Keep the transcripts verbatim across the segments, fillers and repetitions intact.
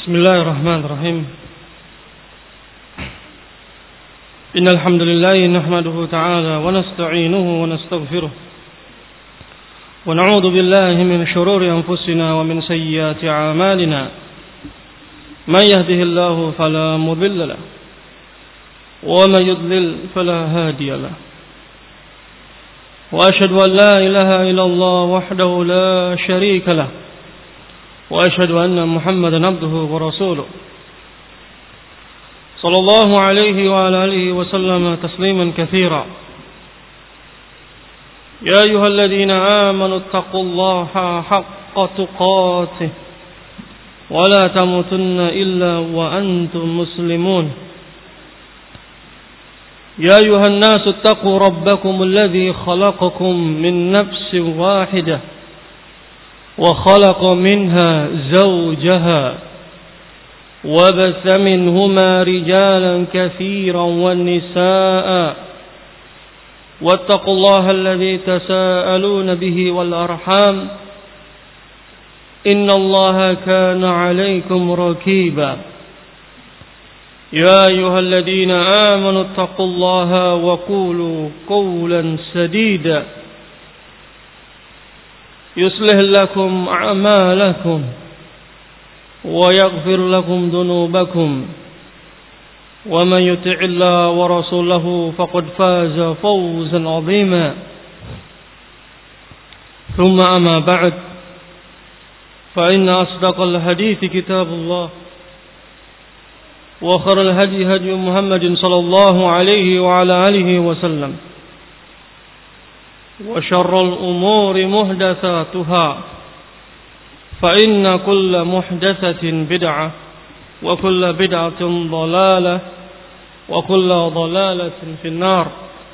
بسم الله الرحمن الرحيم إن الحمد لله نحمده تعالى ونستعينه ونستغفره ونعوذ بالله من شرور أنفسنا ومن سيئات أعمالنا من يهده الله فلا مضل له ومن يضلل فلا هادي له وأشهد أن لا إله إلا الله وحده لا شريك له وأشهد أن محمدا عبده ورسوله صلى الله عليه وعلى آله وسلم تسليما كثيرا يا أيها الذين آمنوا اتقوا الله حق تقاته ولا تموتن إلا وأنتم مسلمون يا أيها الناس اتقوا ربكم الذي خلقكم من نفس واحدة وخلق منها زوجها وبث منهما رجالا كثيرا والنساء واتقوا الله الذي تساءلون به والأرحام إن الله كان عليكم رقيبا يا أيها الذين آمنوا اتقوا الله وقولوا قولا سديدا يصلح لكم أعمالكم ويغفر لكم ذنوبكم ومن يطع الله ورسوله فقد فاز فوزا عظيما ثم أما بعد فإن أصدق الحديث كتاب الله وخير الهدي هدي محمد صلى الله عليه وعلى آله وسلم وشر الأمور محدثاتها فإن كل محدثة بدعة وكل بدعة ضلالة وكل ضلالة في النار.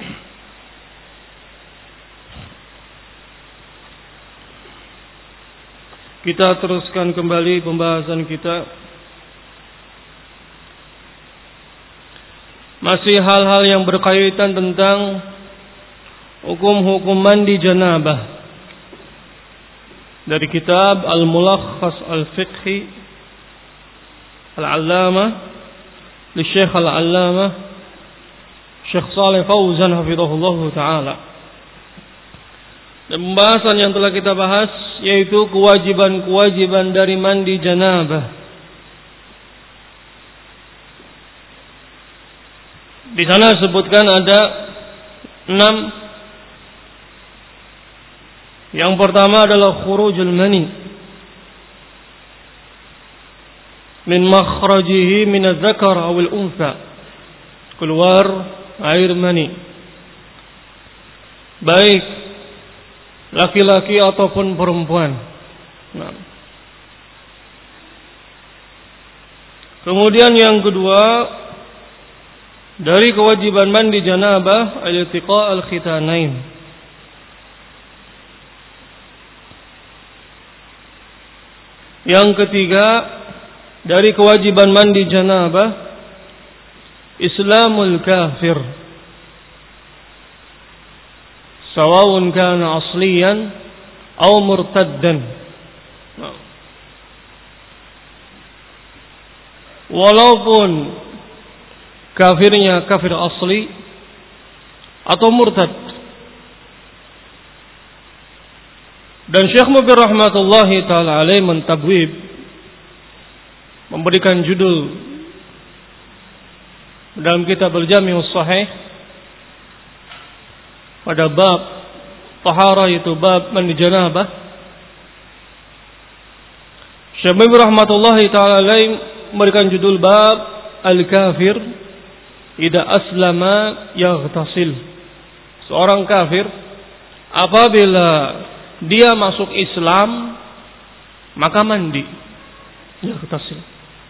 Kita teruskan kembali pembahasan kita. Masih hal-hal yang berkaitan tentang hukum-hukum mandi janabah dari kitab Al-Mulakhas Al-Fiqhi Al-Allamah li Syekh Al-Allamah Syekh Shalih Fauzan hafizahullah taala. Dan pembahasan yang telah kita bahas yaitu kewajiban-kewajiban dari mandi janabah. Di sana disebutkan ada enam. Yang pertama adalah khurujul mani min makhrajihi min adz-dzakar aw al-untha, keluar air mani baik laki-laki ataupun perempuan. Nah. Kemudian yang kedua dari kewajiban mandi janabah al-iltiqa' al-khitanain. Yang ketiga dari kewajiban mandi janabah Islamul kafir, sawa'un kana asliyan aw murtaddan. Walaupun kafirnya kafir asli atau murtad. Dan Syekh Mubin rahmatullahi ta'ala alaih mentabwib, memberikan judul dalam kitab Al-Jami'us Sahih pada bab tahara, itu bab mandi janabah. Syekh Mubin rahmatullahi ta'ala alaih memberikan judul bab Al-Kafir idza aslama yaghtasil. Seorang kafir apabila dia masuk Islam maka mandi, yaghtasil.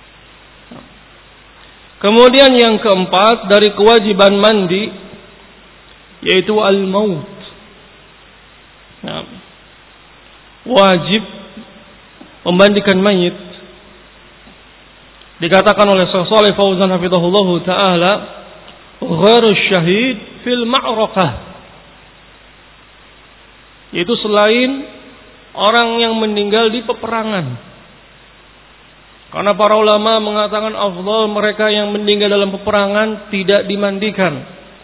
Kemudian yang keempat dari kewajiban mandi yaitu al-maut. Nah, wajib memandikan mayit. Dikatakan oleh Syekh Shalih Fauzan hafizahullah taala, ghairu syahid fil ma'rakah, yaitu selain orang yang meninggal di peperangan. Karena para ulama mengatakan afdal mereka yang meninggal dalam peperangan tidak dimandikan.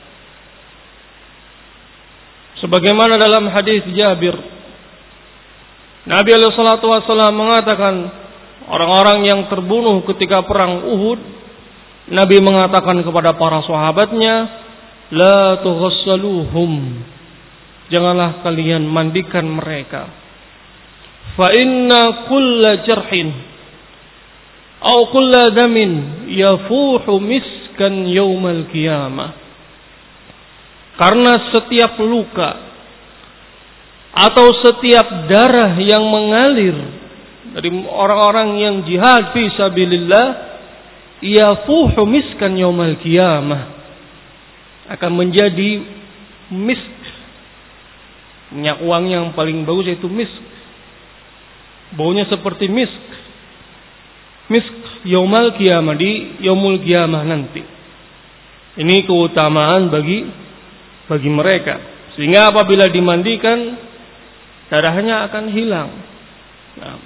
Sebagaimana dalam hadis Jabir, Nabi alaihi salatu wasallam mengatakan orang-orang yang terbunuh ketika perang Uhud, Nabi mengatakan kepada para sahabatnya, la tughassaluhum, janganlah kalian mandikan mereka. Fa inna kulla jarhin aw kulla damin yafuhu miskan yaumal qiyamah. Karena setiap luka atau setiap darah yang mengalir dari orang-orang yang jihad fi sabilillah, yafuhu miskan yaumal qiyamah, akan menjadi misk. Minyak wangi yang paling bagus yaitu misk. Baunya seperti misk. Misk yaumal qiyamah, di yaumul qiyamah nanti. Ini keutamaan bagi bagi mereka. Sehingga apabila dimandikan, darahnya akan hilang. Nah.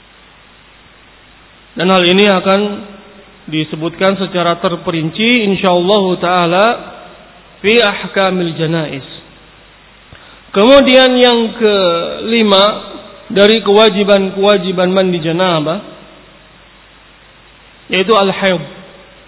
Dan hal ini akan disebutkan secara terperinci insyaallah taala fi ahkamil janaiz. Kemudian yang kelima dari kewajiban-kewajiban mandi janabah yaitu al-haid.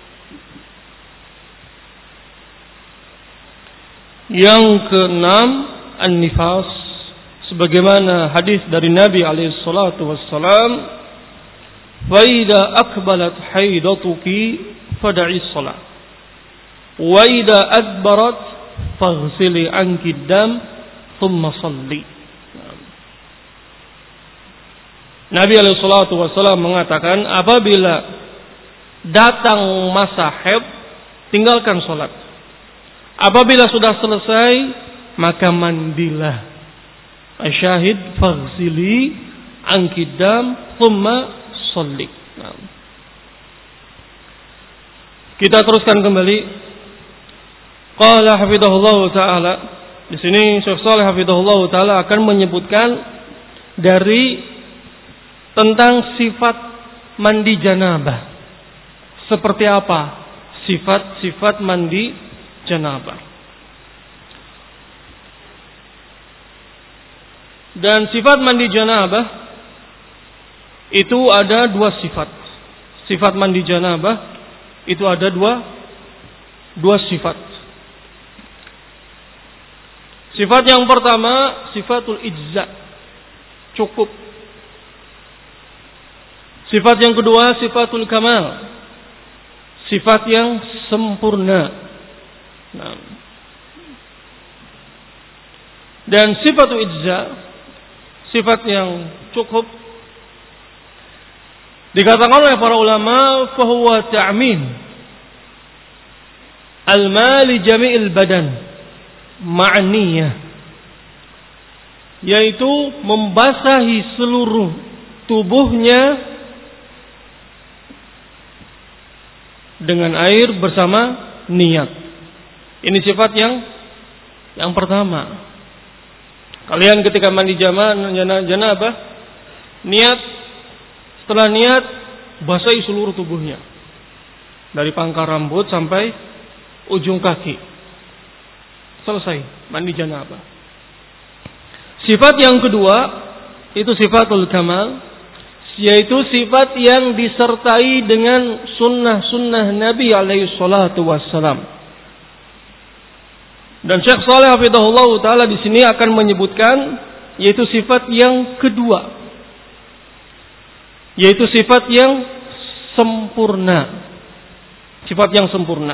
Yang keenam an-nifas, sebagaimana hadis dari Nabi alaihi salatu wassalam, fa idza aqbalat haidatuki fad'i shalah wa idza adbarat faghsili anki dam thumma shalli. Nabi alaihi salatu wassalam mengatakan, apabila datang masa haid, tinggalkan salat. Apabila sudah selesai, maka mandilah. Asyahid faghsili anki dam thumma shalli. Nah. Kita teruskan kembali. Qala hafizahullah taala. Di sini Syekh Shalih hafizahullah taala akan menyebutkan dari tentang sifat mandi janabah. Seperti apa sifat-sifat mandi janabah. Dan sifat mandi janabah itu ada dua sifat. Sifat mandi janabah itu ada dua dua sifat. Sifat yang pertama sifatul ijza, cukup. Sifat yang kedua sifatul kamal, sifat yang sempurna. Nah. Dan sifat ijza, sifat yang cukup, dikatakan oleh para ulama fahuwa ta'min al-mali jami'il badan ma'niyah, yaitu membasahi seluruh tubuhnya dengan air bersama niat. Ini sifat yang yang pertama. Kalian ketika mandi janabah, niat, setelah niat basahi seluruh tubuhnya, dari pangkal rambut sampai ujung kaki. Selesai mandi janabah. Sifat yang kedua itu sifatul kamal, yaitu sifat yang disertai dengan sunnah-sunnah Nabi alaihi salatu wassalam. Dan Syekh Shalih hafizahullah taala di sini akan menyebutkan yaitu sifat yang kedua, yaitu sifat yang sempurna. Sifat yang sempurna.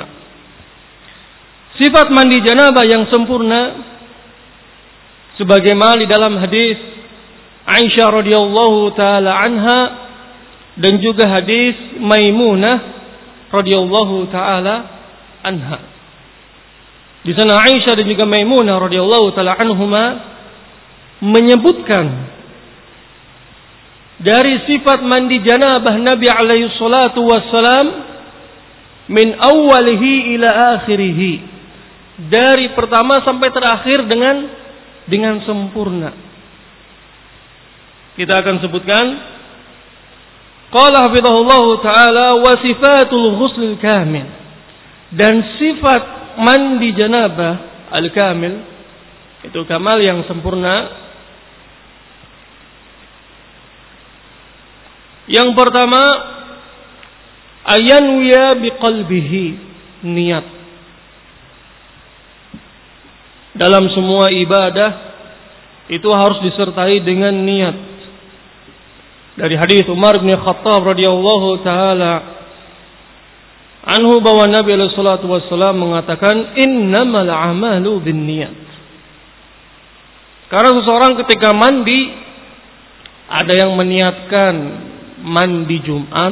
Sifat mandi janabah yang sempurna sebagaimana di dalam hadis Aisyah radhiyallahu taala anha dan juga hadis Maimunah radhiyallahu taala anha. Di sana Aisyah dan juga Maimunah radhiyallahu taala anhuma menyebutkan dari sifat mandi janabah Nabi alaihi salatu wassalam min awwalihi ila akhirih, dari pertama sampai terakhir dengan dengan sempurna. Kita akan sebutkan Qala hafizahullahu ta'ala wa sifatul ghuslil kamil. Dan sifat mandi janabah al-kamil, itu kamal yang sempurna. Yang pertama, ayanwiya biqalbihi, niat. Dalam semua ibadah itu harus disertai dengan niat. Dari hadis Umar bin Khattab radhiyallahu taala anhu bahwa Nabi alaihi salatu wasallam mengatakan innamal a'malu binniyat. Karena seseorang ketika mandi, ada yang meniatkan mandi Jumat,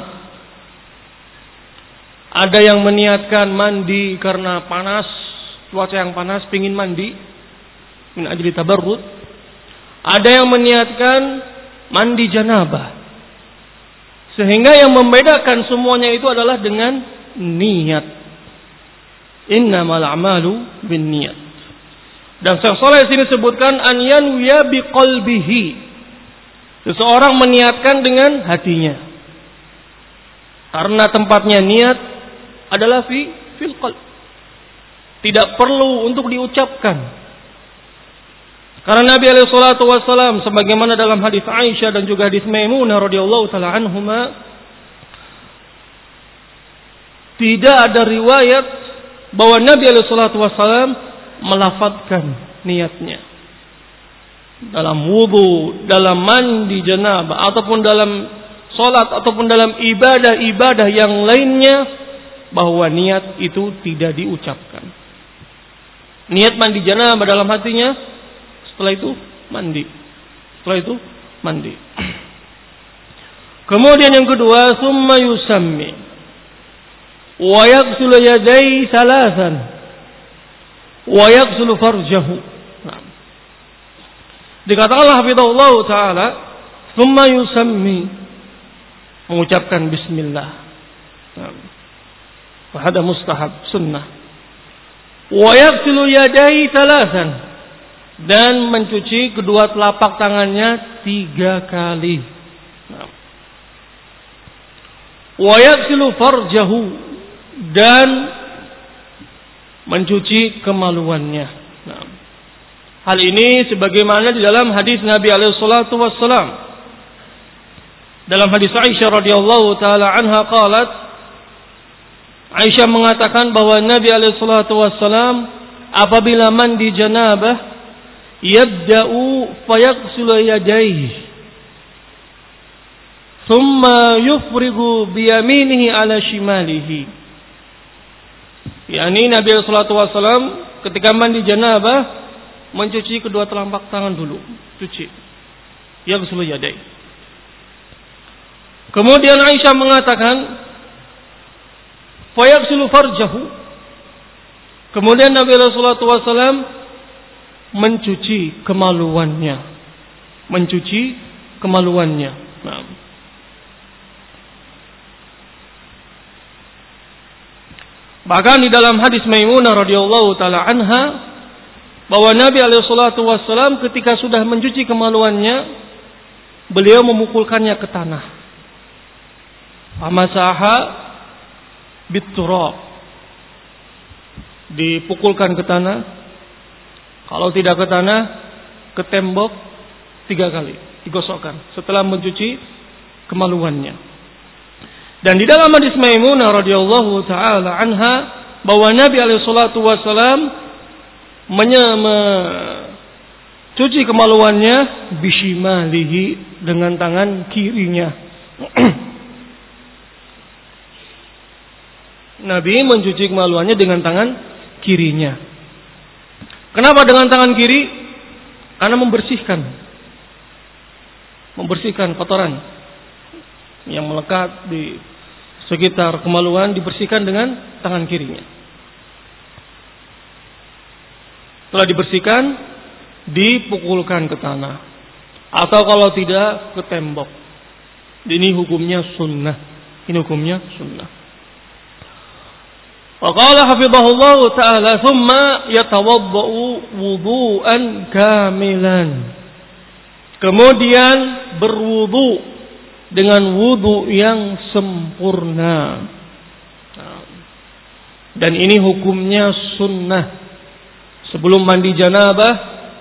ada yang meniatkan mandi karena panas, cuaca yang panas, pingin mandi min ajli tabarrud. Ada yang meniatkan mandi janabah. Sehingga yang membedakan semuanya itu adalah dengan niat. Innamal a'malu binniyat. Dan Syekh Shalih sini sebutkan an yanwiya biqalbihi. Seseorang meniatkan dengan hatinya. Karena tempatnya niat adalah fi fil qalb. Tidak perlu untuk diucapkan. Karena Nabi alaihi salatu wasallam sebagaimana dalam hadis Aisyah dan juga hadis Maimunah radhiyallahu taala anhuma, tidak ada riwayat bahwa Nabi alaihi salatu wasallam melafadzkan niatnya dalam wudu, dalam mandi janabah ataupun dalam salat ataupun dalam ibadah-ibadah yang lainnya, bahwa niat itu tidak diucapkan. Niat mandi janabah dalam hatinya, setelah itu mandi. Setelah itu mandi. Kemudian yang kedua, summa yusammi wa yaghsilu yadayhi thalathan wa yaghsilu farjahu. Nah. Dikatakan hafizahullah taala, summa yusammi, mengucapkan bismillah. Nah. Wahada mustahab, sunnah. Wa yaghsilu yadayhi thalathan, dan mencuci kedua telapak tangannya tiga kali. Wa yaghsilu farjahu, dan mencuci kemaluannya. Nah, hal ini sebagaimana di dalam hadis Nabi alaihi salatu wassalam. Dalam hadis Aisyah radhiyallahu taala anha qalat, Aisyah mengatakan bahwa Nabi alaihi salatu wassalam apabila mandi janabah, yabda'u fayaghsilu yadayhi thumma yufrigu biyaminihi ala shimalihi. Yani Nabi sallallahu alaihi wasallam ketika mandi janabah mencuci kedua telapak tangan dulu, cuci. Yaghsilu yadayhi. Kemudian Aisyah mengatakan fayaghsilu farjahu. Kemudian Nabi sallallahu alaihi wasallam mencuci kemaluannya, mencuci kemaluannya. Nah. Bahkan di dalam hadis Maimunah radhiyallahu taala anha, bahwa Nabi alaihi salatu wasallam ketika sudah mencuci kemaluannya, beliau memukulkannya ke tanah. Famasaha biturab, dipukulkan ke tanah. Kalau tidak ke tanah, ke tembok tiga kali, digosokkan setelah mencuci kemaluannya. Dan di dalam hadis Maimunah radhiyallahu taala anha, bahwa Nabi alaihi salatu wasallam mencuci kemaluannya bishimalihi, dengan tangan kirinya. Nabi mencuci kemaluannya dengan tangan kirinya. Kenapa dengan tangan kiri? Karena membersihkan. Membersihkan kotoran yang melekat di sekitar kemaluan, dibersihkan dengan tangan kirinya. Setelah dibersihkan, dipukulkan ke tanah. Atau kalau tidak, ke tembok. Ini hukumnya sunnah. Ini hukumnya sunnah. Waqala hafizahullah ta'ala thumma yatawadda'u wudu'an kamilan. Kemudian berwudu dengan wudu yang sempurna. Dan ini hukumnya sunnah. Sebelum mandi janabah,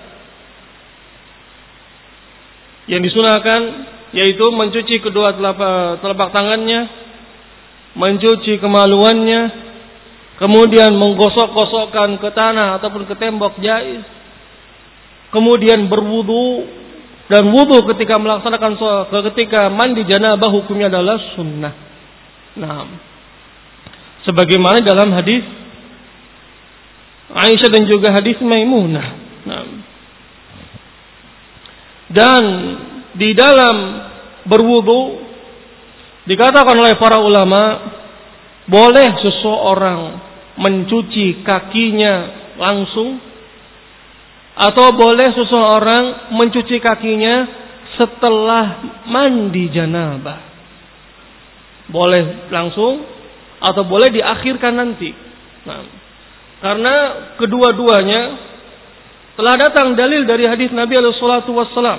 yang disunahkan yaitu mencuci kedua telapak, telapak tangannya, mencuci kemaluannya, kemudian menggosok-gosokkan ke tanah ataupun ke tembok jaiz, kemudian berwudu, dan wudu ketika melaksanakan ketika mandi janabah hukumnya adalah sunnah. Nah, sebagaimana dalam hadis Aisyah dan juga hadis Maimunah. Nah, dan di dalam berwudu dikatakan oleh para ulama, boleh seseorang mencuci kakinya langsung, atau boleh seseorang mencuci kakinya setelah mandi janabah. Boleh langsung atau boleh diakhirkan nanti. Nah, karena kedua-duanya telah datang dalil dari hadis Nabi alaihi salatu wassalam.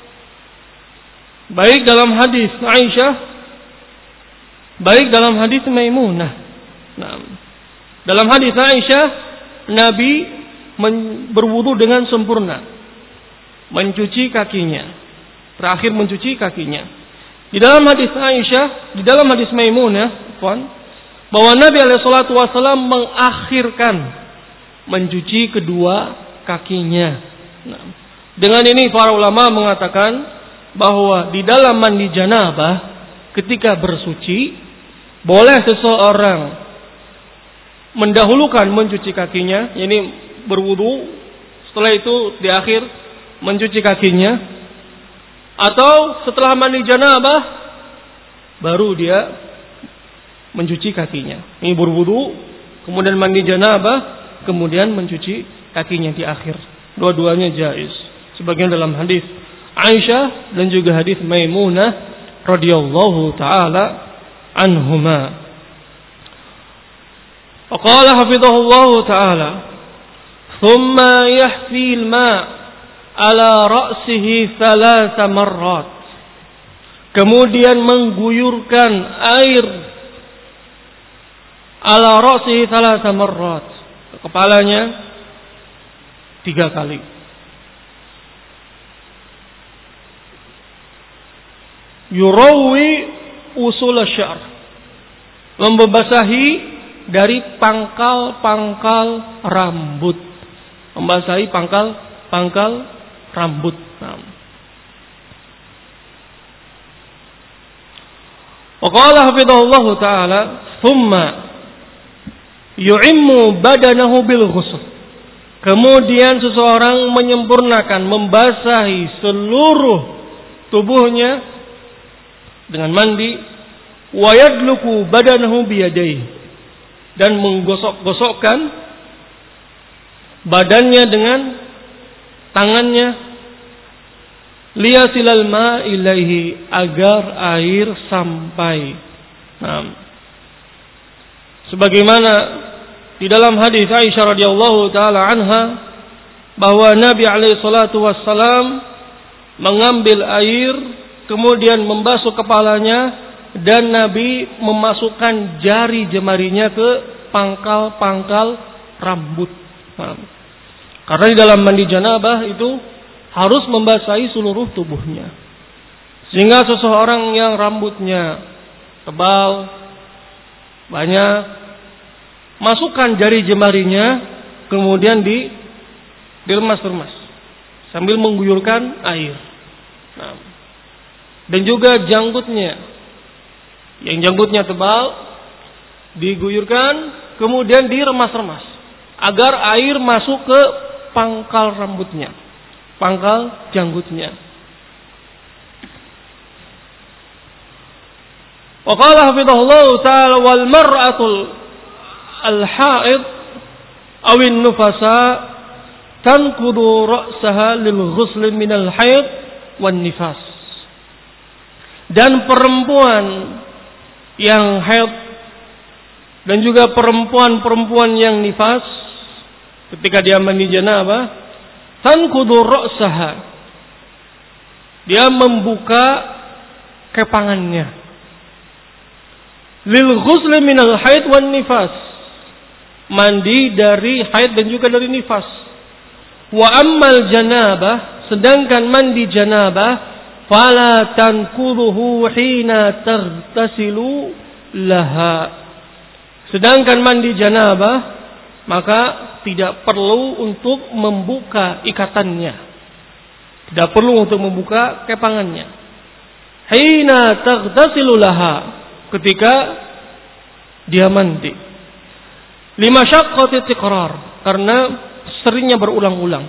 Baik dalam hadis Aisyah, baik dalam hadis Maimunah. Nah, dalam hadis Aisyah, Nabi berwudu dengan sempurna, mencuci kakinya, terakhir mencuci kakinya. Di dalam hadis Aisyah, di dalam hadis Maimunah, bahwa Nabi alaihi salatu wasallam mengakhirkan mencuci kedua kakinya. Nah, dengan ini para ulama mengatakan bahwa di dalam mandi janabah ketika bersuci, boleh seseorang mendahulukan mencuci kakinya, yakni berwudu, setelah itu di akhir mencuci kakinya, atau setelah mandi janabah baru dia mencuci kakinya. Ini berwudu, kemudian mandi janabah, kemudian mencuci kakinya di akhir. Dua-duanya jaiz. Sebagian dalam hadis Aisyah dan juga hadis Maimunah radhiyallahu taala anhuma. Qala hafizahullahu taala, "Thumma yahfi al-ma' ala ra'sihi thalatha marrat." Kemudian mengguyurkan air ala ra'sihi thalatha marrat, kepalanya tiga kali. Yurawi usul syar, membasahi dari pangkal-pangkal rambut, membasahi pangkal-pangkal rambut. Nah. Wa qala hafizahullahu taala, "Tsumma yu'immu badanahu bil ghusl." Kemudian seseorang menyempurnakan, membasahi seluruh tubuhnya dengan mandi, wa yadluku badanahu biyadayhi, dan menggosok-gosokkan badannya dengan tangannya, liyasilal ma ilaihi, agar air sampai. Nah, sebagaimana di dalam hadis Aisyah radhiyallahu taala anha, bahwa Nabi alaihi salatu wassalam mengambil air, kemudian membasuh kepalanya, dan Nabi memasukkan jari jemarinya ke pangkal-pangkal rambut. Nah, karena di dalam mandi janabah itu harus membasahi seluruh tubuhnya. Sehingga seseorang yang rambutnya tebal, banyak, masukkan jari jemarinya, kemudian di diremas-remas sambil mengguyurkan air. Nah, dan juga janggutnya, yang janggutnya tebal, diguyurkan, kemudian diremas-remas agar air masuk ke pangkal rambutnya, pangkal janggutnya. Wa qala hafizahullahu ta'ala, wal mar'atul al-ha'id awin nufasa tanqudu ra'saha lil ghusl min al-haid wan nifas. Dan perempuan yang haid dan juga perempuan-perempuan yang nifas, ketika dia mandi janabah, tanqudu ra'saha, dia membuka kepangannya. Lil ghusl minal haid wan nifas. Mandi dari haid dan juga dari nifas. Wa ammal janabah, sedangkan mandi janabah, fala tankuduhu hina taghtasilu laha. Sedangkan mandi janabah, maka tidak perlu untuk membuka ikatannya. Tidak perlu untuk membuka kepangannya. Hina taghtasilu laha, ketika dia mandi. Lima syaqqati tiqrar, karena seringnya berulang-ulang.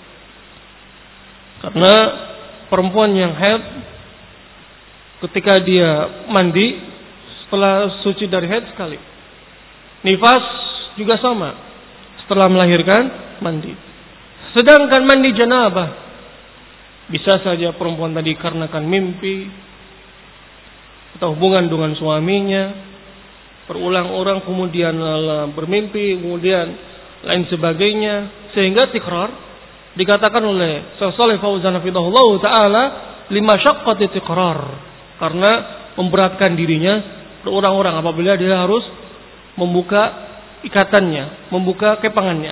Karena perempuan yang haid ketika dia mandi setelah suci dari haid sekali. Nifas juga sama, setelah melahirkan mandi. Sedangkan mandi janabah, bisa saja perempuan tadi karenakan mimpi atau hubungan dengan suaminya, berulang-ulang kemudian bermimpi, kemudian lain sebagainya, sehingga tikrar dikatakan oleh Syekh Shalih Fauzan hafizahullah taala lima syaqqati tikrar, karena memberatkan dirinya berulang-ulang apabila dia harus membuka ikatannya, membuka kepangannya.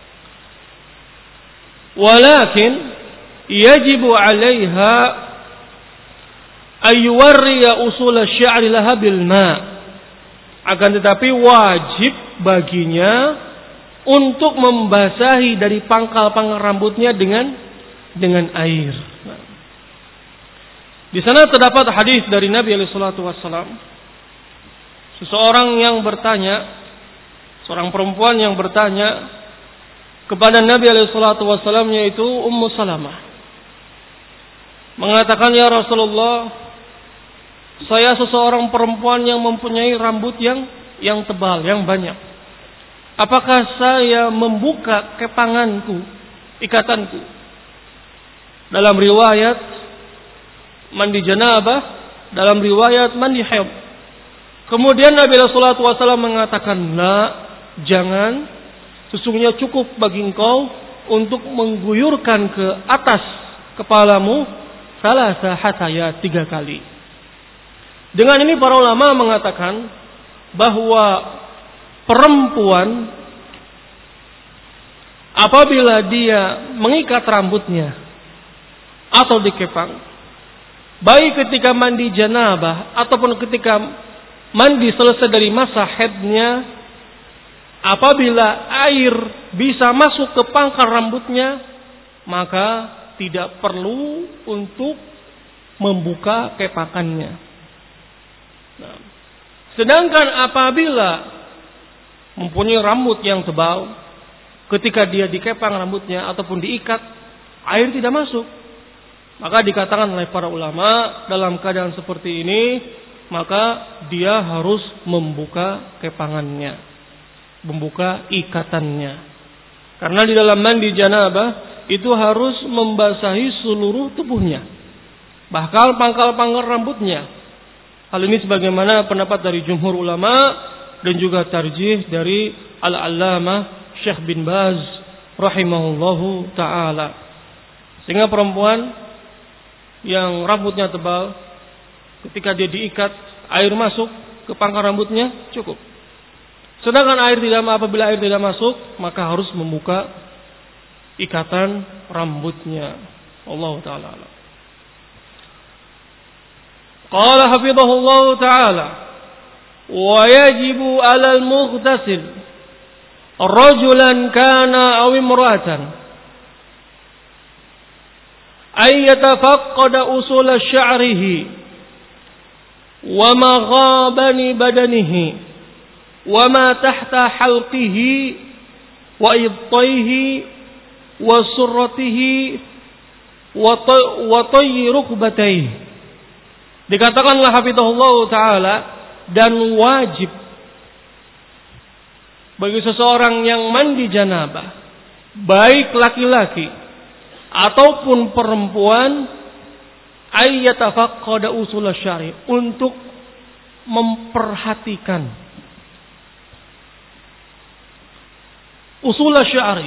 Walakin yajibu 'alaiha ayyuwarriya usul asy-sya'ri laha bil ma'. Akan tetapi wajib baginya untuk membasahi dari pangkal-pangkal rambutnya dengan dengan air. Nah, di sana terdapat hadis dari Nabi alaihi salatu wassalam. Seseorang yang bertanya, seorang perempuan yang bertanya kepada Nabi alaihi salatu wassalam, yaitu Ummu Salamah, mengatakan, ya Rasulullah, saya seseorang perempuan yang mempunyai rambut yang yang tebal, yang banyak. Apakah saya membuka kepanganku, ikatanku? Dalam riwayat mandi janabah, dalam riwayat mandi haid. Kemudian Nabi sallallahu alaihi wasallam mengatakan, "La, jangan. Sesungguhnya cukup bagi engkau untuk mengguyurkan ke atas kepalamu salasa hataya, tiga kali." Dengan ini para ulama mengatakan bahwa perempuan apabila dia mengikat rambutnya atau dikepang, baik ketika mandi janabah ataupun ketika mandi selesai dari masa haidnya, apabila air bisa masuk ke pangkal rambutnya, maka tidak perlu untuk membuka kepakannya. Nah, sedangkan apabila mempunyai rambut yang tebal, ketika dia dikepang rambutnya ataupun diikat, air tidak masuk, maka dikatakan oleh para ulama dalam keadaan seperti ini, maka dia harus membuka kepangannya, membuka ikatannya. Karena di dalam mandi janabah itu harus membasahi seluruh tubuhnya, bahkan pangkal-pangkal rambutnya. Hal ini sebagaimana pendapat dari jumhur ulama dan juga tarjih dari Al-Allamah Syekh bin Baz rahimahullahu ta'ala. Sehingga perempuan yang rambutnya tebal, ketika dia diikat, air masuk ke pangkal rambutnya, cukup. Sedangkan air tidak, apabila air tidak masuk, maka harus membuka ikatan rambutnya. Allahu ta'ala. Qala hafidhahullahu ta'ala, wa yajibu 'alal mughtasil rajulan kana aw imra'atan ay yatafaqqada usul sya'rihi wa maghabani badanihi wa ma tahta halqihi wa ibtayhi wa surratihi wa tayyi rukbatayhi. Dikatakanlah hafizahullah ta'ala, dan wajib bagi seseorang yang mandi janabah, baik laki-laki ataupun perempuan, ayyatafaqqada usul syari, untuk memperhatikan usul syari,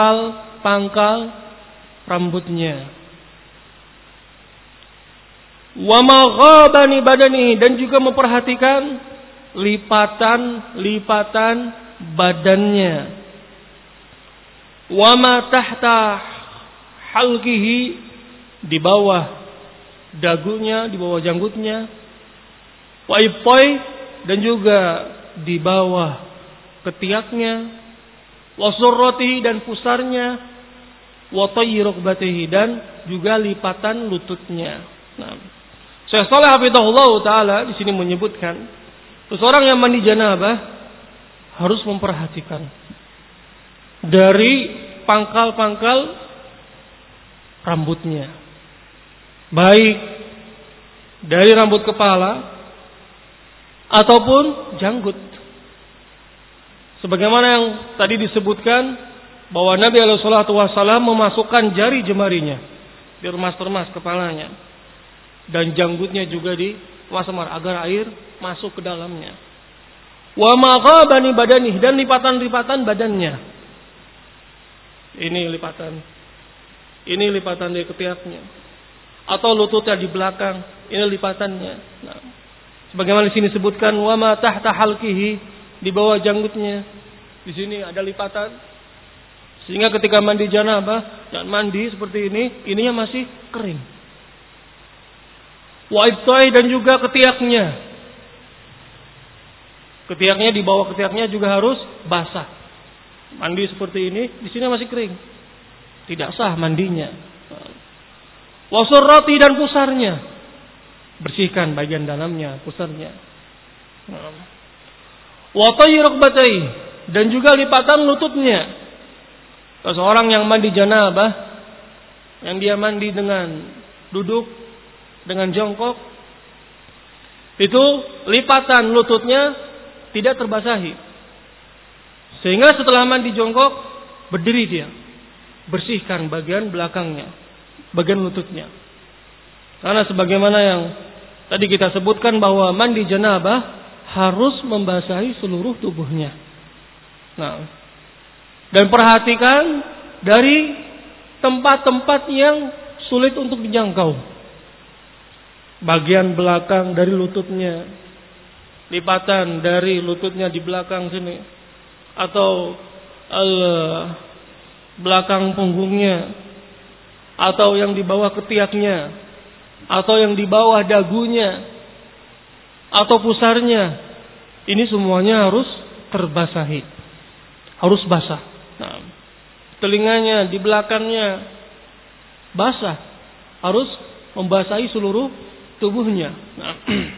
pangkal-pangkal rambutnya. Wa ma ghabani badani, dan juga memperhatikan lipatan-lipatan badannya. Wa ma tahta halqihi, di bawah dagunya, di bawah janggutnya. Wa ibtai, dan juga di bawah ketiaknya. Wa surratihi, dan pusarnya. Wa tayyi rukbatihi, dan juga lipatan lututnya. Nah, Syekh Shalih hafizahullah taala di sini menyebutkan, seseorang yang mandi janabah harus memperhatikan dari pangkal-pangkal rambutnya, baik dari rambut kepala ataupun janggut. Sebagaimana yang tadi disebutkan bahwa Nabi alaihi salatu wasallam memasukkan jari jemarinya di remas-remas kepalanya dan janggutnya juga di wasmar agar air masuk ke dalamnya. Wa ma ghabani badani, dan lipatan-lipatan badannya. Ini lipatan. Ini lipatan dari ketiaknya. Atau lututnya di belakang, ini lipatannya. Nah, sebagaimana di sini disebutkan wa ma tahta halqihi, di bawah janggutnya. Di sini ada lipatan. Sehingga ketika mandi janabah dan mandi seperti ini, ininya masih kering. Wa ibtai, dan juga ketiaknya. Ketiaknya, di bawah ketiaknya juga harus basah. Mandi seperti ini, di sini masih kering, tidak sah mandinya. Wa surrati, dan pusarnya, bersihkan bagian dalamnya, pusarnya. Wa tayyi rukbatai, dan juga lipatan lututnya. Seseorang yang mandi janabah, yang dia mandi dengan duduk, dengan jongkok, itu lipatan lututnya tidak terbasahi. Sehingga setelah mandi jongkok, berdiri dia, bersihkan bagian belakangnya, bagian lututnya. Karena sebagaimana yang tadi kita sebutkan bahwa mandi janabah harus membasahi seluruh tubuhnya. Nah, dan perhatikan dari tempat-tempat yang sulit untuk dijangkau. Bagian belakang dari lututnya, lipatan dari lututnya di belakang sini, atau uh, belakang punggungnya, atau yang di bawah ketiaknya, atau yang di bawah dagunya, atau pusarnya. Ini semuanya harus terbasahi, harus basah. Nah, telinganya di belakangnya basah, harus membasahi seluruh tubuhnya. Nah,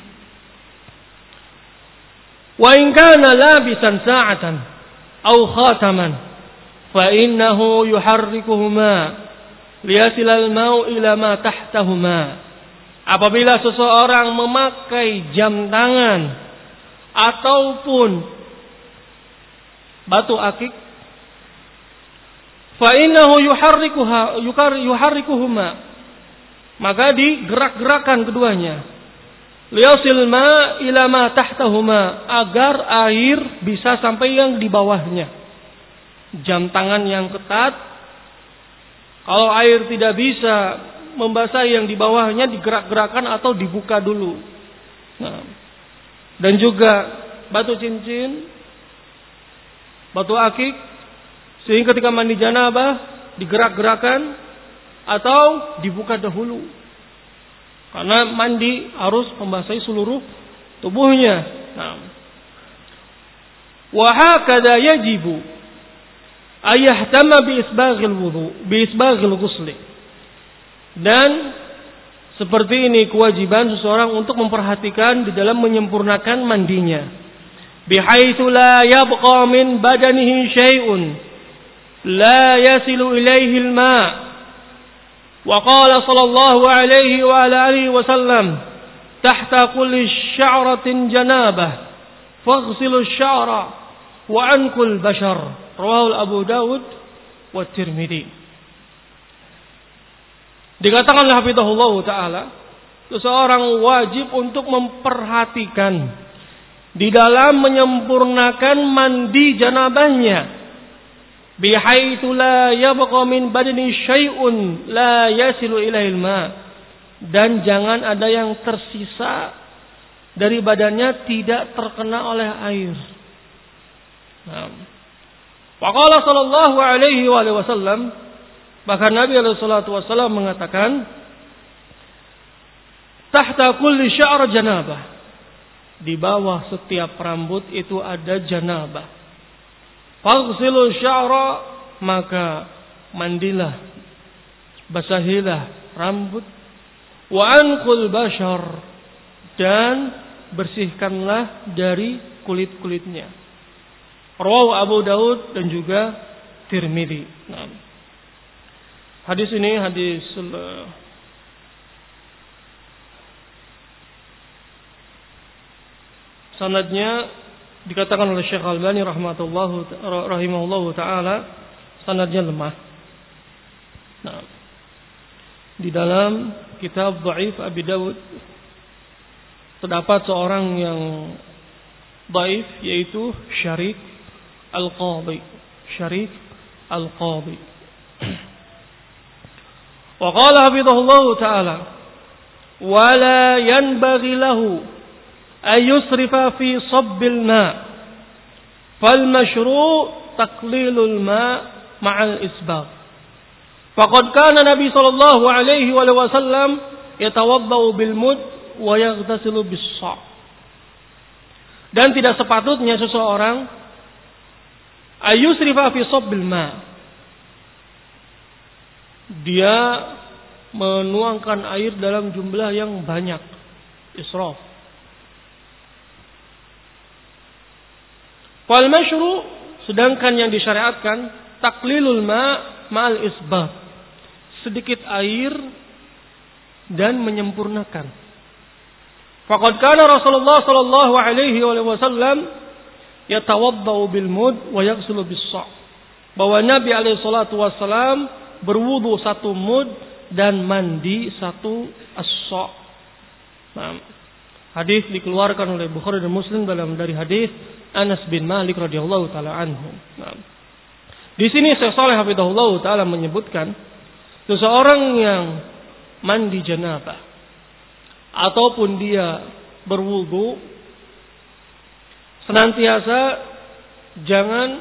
wa in kana labisan sa'atan aw khataman fa innahu yuharrikuhuma liyasil al-ma'u ila ma tahtahuma. Apabila seseorang memakai jam tangan ataupun batu akik, fa innahu yuharrikuha yuharrikuhuma, maka digerak-gerakkan keduanya. Liyasil ma ila ma tahtahuma, agar air bisa sampai yang di bawahnya. Jam tangan yang ketat, kalau air tidak bisa membasahi yang di bawahnya, digerak-gerakkan atau dibuka dulu. Nah, dan juga batu cincin, batu akik, sehingga ketika mandi janabah digerak-gerakkan atau dibuka dahulu. Karena mandi harus membasahi seluruh tubuhnya. Nah, wa hakadha yajibu ayahtama bi isbaghil wudu, bi isbaghil ghusl. Dan seperti ini kewajiban seseorang untuk memperhatikan di dalam menyempurnakan mandinya. Bihaitsu la yabqa min badanihi syai'un la yasilu ilaihi al-ma'. Wa qala sallallahu alaihi wa ala alihi wa sallam tahta kulli sya'ratin janabah faghsilu asy-sya'ra wa anqul bashar. Rawahu Abu Dawud wa Tirmidzi. Dikatakan oleh hafizahullah taala, seseorang wajib untuk memperhatikan di dalam menyempurnakan mandi janabahnya. Bihaitsu la yabqa min badani syai'un la yasilu ilaihil ma, dan jangan ada yang tersisa dari badannya tidak terkena oleh air. Nah, Faqala sallallahu alaihi wasallam, bahkan Nabi alaihi salatu wasallam mengatakan, tahta kulli sya'r janabah, di bawah setiap rambut itu ada janabah. Faghsilu sya'ra, maka mandilah, basahilah rambut. Wa anqul bashar, dan bersihkanlah dari kulit-kulitnya. Rawahu Abu Daud dan juga Tirmidzi. Nah, hadis ini hadis uh, sanadnya dikatakan oleh Syekh Al-Albani rahmatullahu rahimahullahu taala sanadnya lemah. Nah, di dalam kitab Dhaif Abi Daud terdapat seorang yang dhaif, yaitu Syarik Al-Qadhi. Syarik Al-Qadhi. Wa qala hafidhahullahu ta'ala, wa la yanbaghi lahu ay yusrifa fi sabbil ma, fal mashru' taqlilul ma ma'al isbagh. Faqad kana Nabi sallallahu alaihi wa sallam yatawaddau bil mud wa yaghtasilu bis sa'. Dan tidak sepatutnya seseorang ayusrifa fi sabbil ma, dia menuangkan air dalam jumlah yang banyak, israf. Fal masyru', sedangkan yang disyariatkan taqlilul ma ma'al isbab, sedikit air dan menyempurnakan. Faqad kana Rasulullah sallallahu alaihi wasallam yatawaddau bil mud wa yaghsilu bis sa'. Bahwa Nabi alaihi salatu wasallam berwudu satu mud dan mandi satu as-sa'. Nah, hadis dikeluarkan oleh Bukhari dan Muslim dalam dari hadis Anas bin Malik radhiyallahu taala anhu. Nah, di sini Syekh Shalih hafizahullah taala menyebutkan seseorang yang mandi janabah ataupun dia berwudu, senantiasa jangan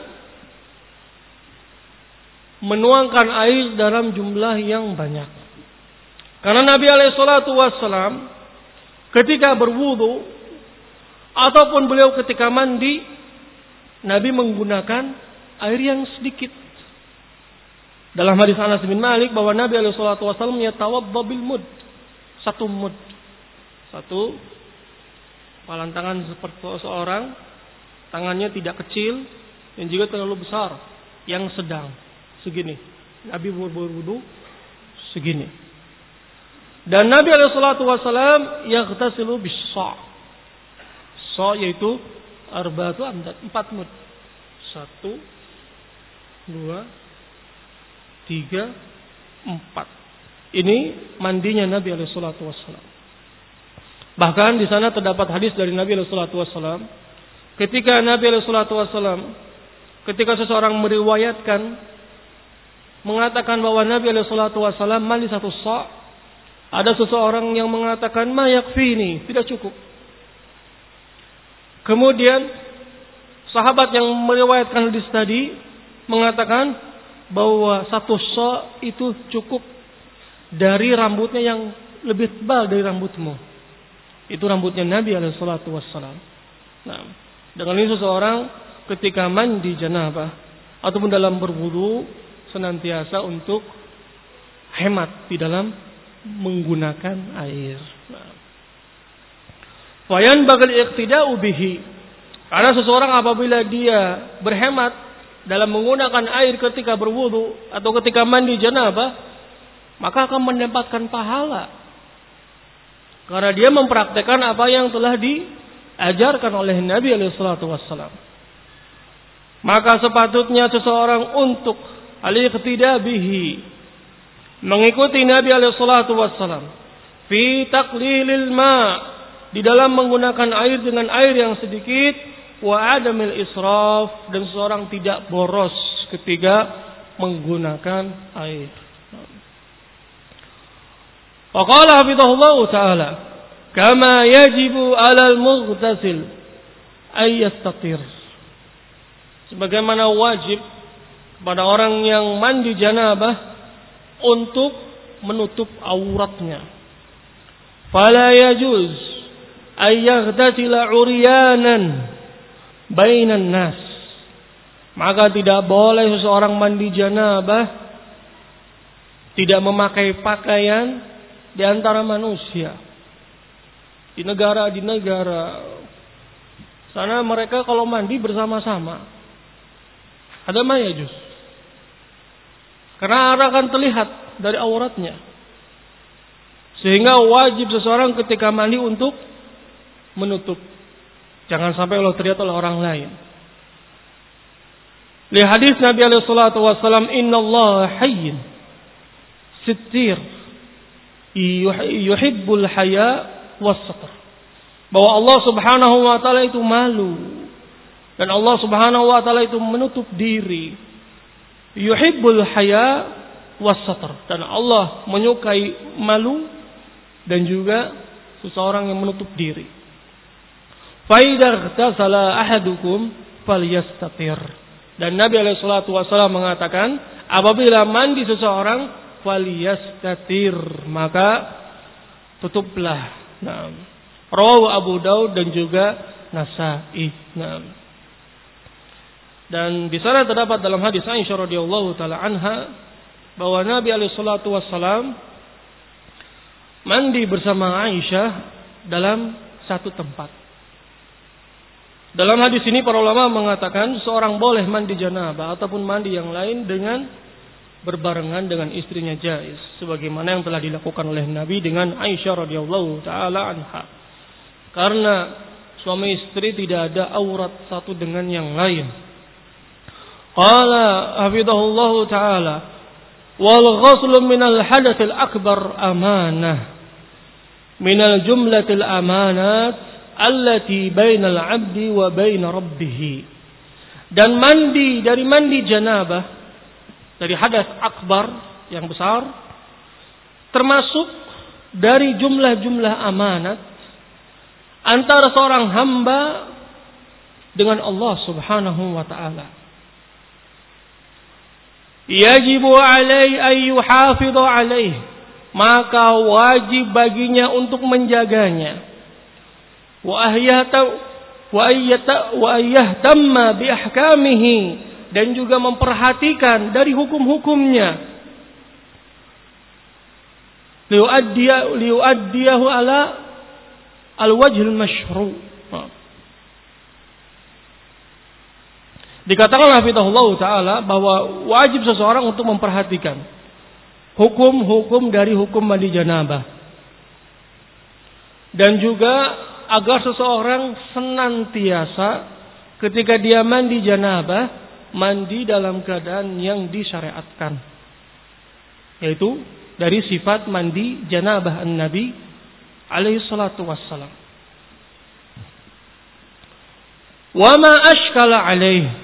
menuangkan air dalam jumlah yang banyak. Karena Nabi alaihi salatu wassalam ketika berwudu ataupun beliau ketika mandi, Nabi menggunakan air yang sedikit. Dalam hadis Anas bin Malik bahwa Nabi alaihi salatu wassalam yatawadda bil mud, satu mud. Satu palan tangan seperti seorang, tangannya tidak kecil dan juga terlalu besar, yang sedang segini. Nabi berwudu segini. Dan Nabi alaihi salatu wasallam yaghtasilu bis sa'. Sa' yaitu arba'atu amdad, empat mud. Satu, dua, tiga, empat. Ini mandinya Nabi alaihi salatu wasallam. Bahkan di sana terdapat hadis dari Nabi alaihi salatu wasallam, ketika Nabi alaihi salatu wasallam, ketika seseorang meriwayatkan mengatakan bahwa Nabi alaihi salatu wasallam mandi satu sa', ada seseorang yang mengatakan ma yakfini, tidak cukup. Kemudian sahabat yang meriwayatkan hadis tadi mengatakan bahwa satu sa' itu cukup dari rambutnya yang lebih tebal dari rambutmu. Itu rambutnya Nabi alaihi salatu wassalam. Nah, dengan ini seseorang ketika mandi janabah ataupun dalam berwudu senantiasa untuk hemat di dalam menggunakan air. Nah, fayan bagal iqtida'u bihi, karena seseorang apabila dia berhemat dalam menggunakan air ketika berwudu atau ketika mandi janabah, maka akan mendapatkan pahala. Karena dia mempraktekkan apa yang telah diajarkan oleh Nabi alaihi salatu wassalam. Maka sepatutnya seseorang untuk al-iqtida bihi, mengikuti Nabi alaihi salatu wassalam fi taqlilil ma, di dalam menggunakan air dengan air yang sedikit, wa adamil israf, dan seseorang tidak boros ketika menggunakan air. Wa qala hafizahullah ta'ala, kama yajibu 'alal mughtasil ay yastatir. Sebagaimana wajib kepada orang yang mandi janabah untuk menutup auratnya. Fala yajuz ay yaghtasila 'uryanan bainan nas. Maka tidak boleh seseorang mandi janabah tidak memakai pakaian di antara manusia. Di negara di negara sana mereka kalau mandi bersama-sama. Ada ma yajuz. Karena akan terlihat dari auratnya. Sehingga wajib seseorang ketika mandi untuk menutup. Jangan sampai Allah terlihat oleh orang lain. Li hadis Nabi alaihi salatu wasallam, innallaha hayyin sittir yuhibbul haya was-satr. Bahwa Allah Subhanahu wa taala itu malu dan Allah Subhanahu wa taala itu menutup diri. Yuhibbul haya was-satr, dan Allah menyukai malu dan juga seseorang yang menutup diri. Fa idza ightasala ahadukum falyastatir. Dan Nabi alaihi salatu wasallam mengatakan, apabila mandi seseorang falyastatir, maka tutuplah. Naam. Rawahu Abu Daud dan juga Nasa'i. Naam. Dan di sana terdapat dalam hadis Aisyah radhiyallahu taala anha bahwa Nabi alaihi salatu wasallam mandi bersama Aisyah dalam satu tempat. Dalam hadis ini para ulama mengatakan seorang boleh mandi janabah ataupun mandi yang lain dengan berbarengan dengan istrinya jaiz, sebagaimana yang telah dilakukan oleh Nabi dengan Aisyah radhiyallahu taala anha. Karena suami istri tidak ada aurat satu dengan yang lain. Qala hafizahullahu taala, wal ghuslu minal hadatsil akbar amanah minal jumlatil amanat allati bainal abdi wa bain rabbih. Dan mandi dari mandi janabah dari hadas akbar yang besar termasuk dari jumlah-jumlah amanat antara seorang hamba dengan Allah Subhanahu wa taala. Yajibu alaihi ay yuhafidhu alaihi, maka wajib baginya untuk menjaganya. Wa ahyata wa ayyata wa ayyahtamma bi ahkamihi, dan juga memperhatikan dari hukum-hukumnya. Liuaddiya liuaddiyahu ala al-wajhil masyru'. Dikatakan hafizahullah taala bahwa wajib seseorang untuk memperhatikan hukum-hukum dari hukum mandi janabah. Dan juga agar seseorang senantiasa ketika dia mandi janabah, mandi dalam keadaan yang disyariatkan, yaitu dari sifat mandi janabah an-Nabi alaihi salatu wassalam. Wa ma ashkala alaihi,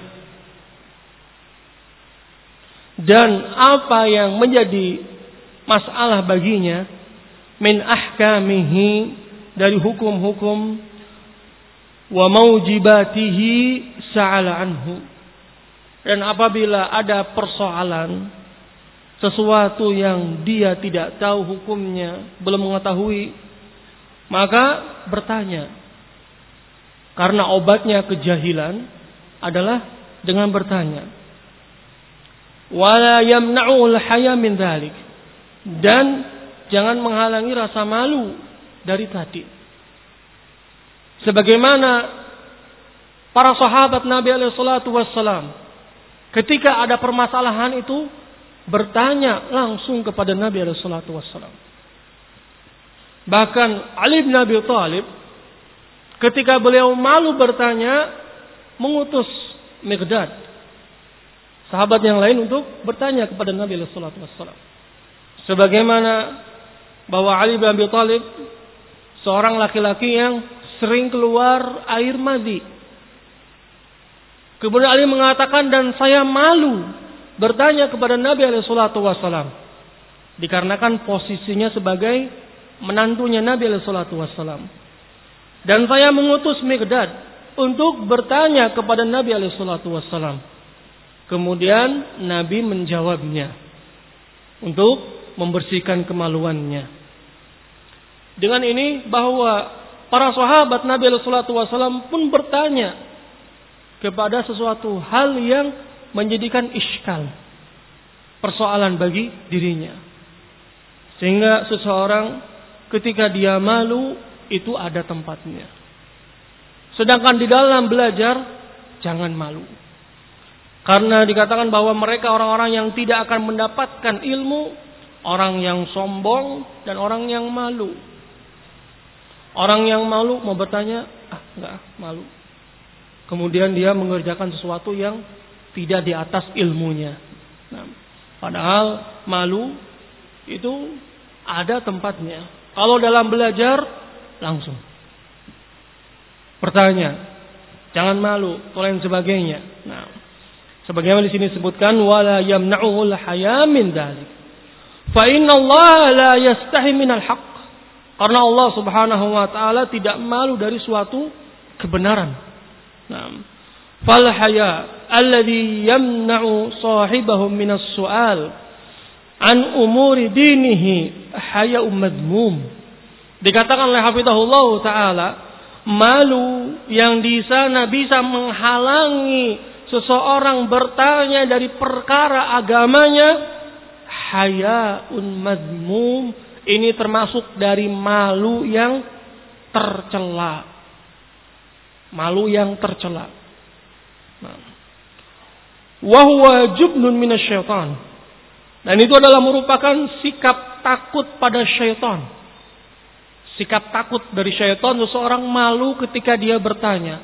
dan apa yang menjadi masalah baginya, min ahkamihi, dari hukum-hukum, wa maujibatihi sa'ala anhu, dan apabila ada persoalan sesuatu yang dia tidak tahu hukumnya, belum mengetahui, maka bertanya. Karena obatnya kejahilan adalah dengan bertanya. Wala yamna'ul haya min dzalik, dan jangan menghalangi rasa malu dari tadi. Sebagaimana para sahabat Nabi alaihi salatu wassalam ketika ada permasalahan itu bertanya langsung kepada Nabi alaihi salatu wassalam. Bahkan Ali bin Abi Thalib ketika beliau malu bertanya, mengutus Miqdad, sahabat yang lain, untuk bertanya kepada Nabi alaihi salatu wassalam. Sebagaimana bahwa Ali bin Abi Thalib seorang laki-laki yang sering keluar air madi. Kemudian Ali mengatakan, dan saya malu bertanya kepada Nabi alaihi salatu wassalam. Dikarenakan posisinya sebagai menantunya Nabi alaihi salatu wassalam. Dan saya mengutus Miqdad untuk bertanya kepada Nabi alaihi salatu wassalam. Kemudian Nabi menjawabnya untuk membersihkan kemaluannya. Dengan ini bahwa para sahabat Nabi alaihi salatu wassalam pun bertanya kepada sesuatu hal yang menjadikan iskal, persoalan bagi dirinya. Sehingga seseorang ketika dia malu itu ada tempatnya. Sedangkan di dalam belajar jangan malu. Karena dikatakan bahwa mereka orang-orang yang tidak akan mendapatkan ilmu, orang yang sombong dan orang yang malu. Orang yang malu mau bertanya, ah enggak, malu. Kemudian dia mengerjakan sesuatu yang tidak di atas ilmunya. Nah, padahal malu itu ada tempatnya. Kalau dalam belajar langsung bertanya, jangan malu, atau lain sebagainya. Nah, sebagaimana di sini disebutkan, wala yamna'uhul haya min dzalik. Fa inna Allah la yastahi minal haqq. Karena Allah Subhanahu wa taala tidak malu dari suatu kebenaran. Nah, fal haya alladhi yamna'u sahibahu minas su'al an umuri dinihi haya'un madmum. Dikatakan oleh hafizahullah taala, malu yang di sana bisa menghalangi seseorang bertanya dari perkara agamanya, haya'un madmum. Ini termasuk dari malu yang tercela. Malu yang tercela. Nah. Wa huwa jubnun minasyaitan. Dan itu adalah merupakan sikap takut pada syaitan. Sikap takut dari syaitan, seseorang malu ketika dia bertanya.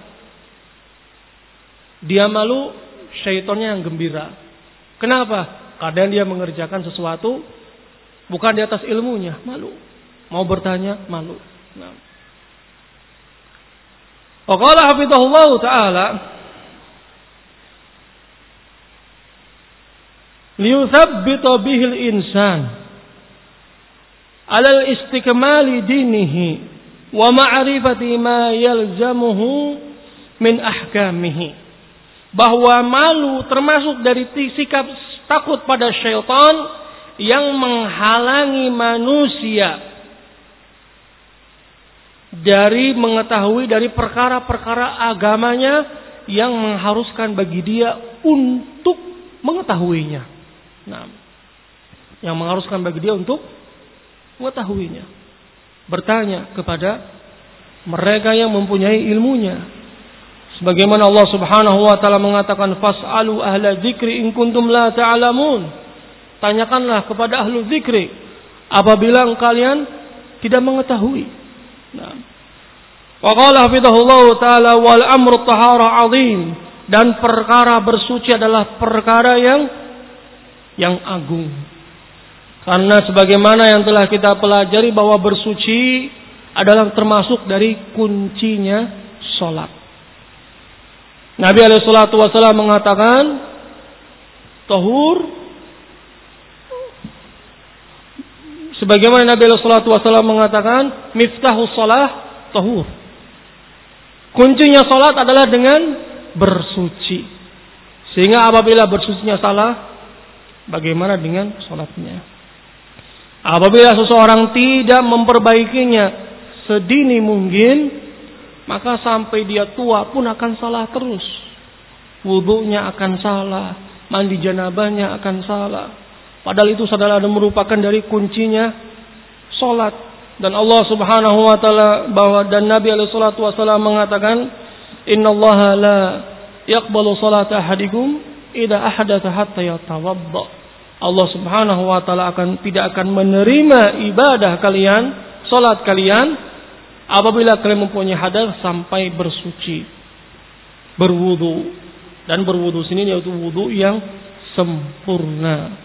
Dia malu, syaitannya yang gembira. Kenapa? Kadang dia mengerjakan sesuatu bukan di atas ilmunya, malu. Mau bertanya, malu. Nah. Wa qala hafizahullah ta'ala, liyuthabbita bihil insan ala al-istikmali dinihi wa ma'rifati ma yalzamuhu min ahkamihi. Bahwa malu termasuk dari sikap takut pada syaitan yang menghalangi manusia dari mengetahui dari perkara-perkara agamanya yang mengharuskan bagi dia untuk mengetahuinya. Nah, yang mengharuskan bagi dia untuk mengetahuinya. Bertanya kepada mereka yang mempunyai ilmunya. Sebagaimana Allah Subhanahu wa taala mengatakan, fas'alu ahla dzikri in kuntum la ta'lamun. Tanyakanlah kepada ahlu dzikri apabila kalian tidak mengetahui. Nah. Wa qala hafizahullah taala wal amru tahara azim, dan perkara bersuci adalah perkara yang yang agung. Karena sebagaimana yang telah kita pelajari bahwa bersuci adalah termasuk dari kuncinya salat. Nabi alaihi salatu wasallam mengatakan, tahur, sebagaimana Nabi alaihi salatu wasallam mengatakan, miftahus shalah tahur. Kuncinya salat adalah dengan bersuci. Sehingga apabila bersucinya salah, bagaimana dengan salatnya? Apabila seseorang tidak memperbaikinya sedini mungkin, maka sampai dia tua pun akan salah terus. Wudunya akan salah, mandi janabahnya akan salah. Padahal itu adalah merupakan dari kuncinya salat. Dan Allah Subhanahu wa taala bahwa dan Nabi alaihi salatu wasallam mengatakan, innallaha la yaqbalu salata ahadikum idza ahdatha hatta yatawadda. Allah Subhanahu wa taala akan tidak akan menerima ibadah kalian, salat kalian apabila kalian mempunyai hadas sampai bersuci, berwudu. Dan berwudu sini yaitu wudu yang sempurna.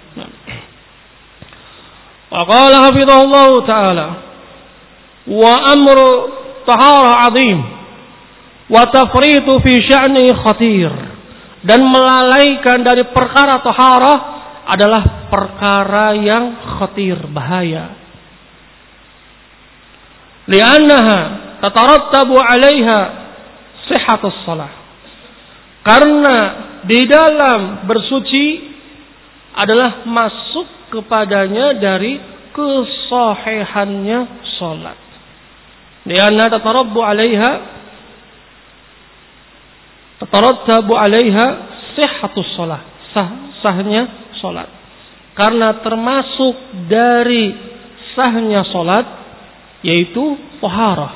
Wa qala hafizahullah taala wa amru tahara azim wa tafritu fi sya'ni khatir, dan melalaikan dari perkara taharah adalah perkara yang khatir, bahaya. Li'annaha tatarattabu 'alaiha sihhatus shalah. Karena di dalam bersuci adalah masuk kepadanya dari kesahihannya salat. Li'anna tatarabbu 'alaiha tatarattabu 'alaiha sihhatus shalah. Sah, sahnya salat. Karena termasuk dari sahnya salat yaitu taharah.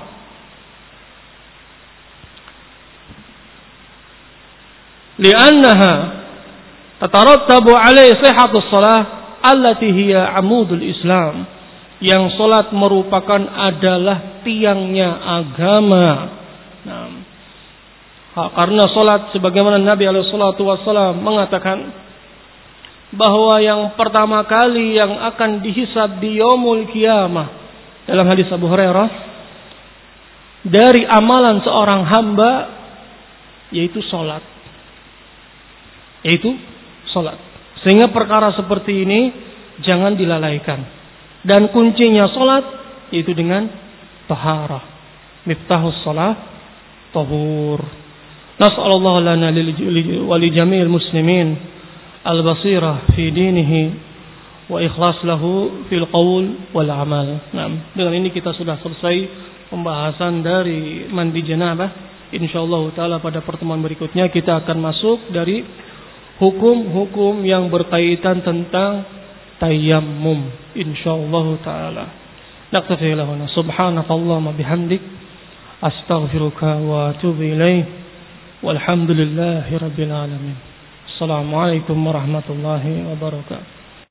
Li'annaha tatarattabu 'alaihi sihhatus shalah allati hiya 'amudul Islam. Yang salat merupakan adalah tiangnya agama. Nah, karena salat sebagaimana Nabi alaihi salatu wasallam mengatakan bahwa yang pertama kali yang akan dihisab di yaumul qiyamah dalam hadis Abu Hurairah dari amalan seorang hamba yaitu salat. Yaitu salat. Sehingga perkara seperti ini jangan dilalaikan. Dan kuncinya salat yaitu dengan taharah. Miftahus shalah tahur. Nas'alullah lana wa li jami'il muslimin al-basirah fi dinihi wa ikhlas lahu fil qaul wal amal. Nah, dengan ini kita sudah selesai pembahasan dari mandi janabah. Insyaallah taala pada pertemuan berikutnya kita akan masuk dari hukum-hukum yang berkaitan tentang tayammum. Insyaallah taala. Naktafi lahuna subhanakallahumma bihamdik astaghfiruka wa atubu ilaik. Walhamdulillahi rabbil alamin. Assalamualaikum warahmatullahi wabarakatuh.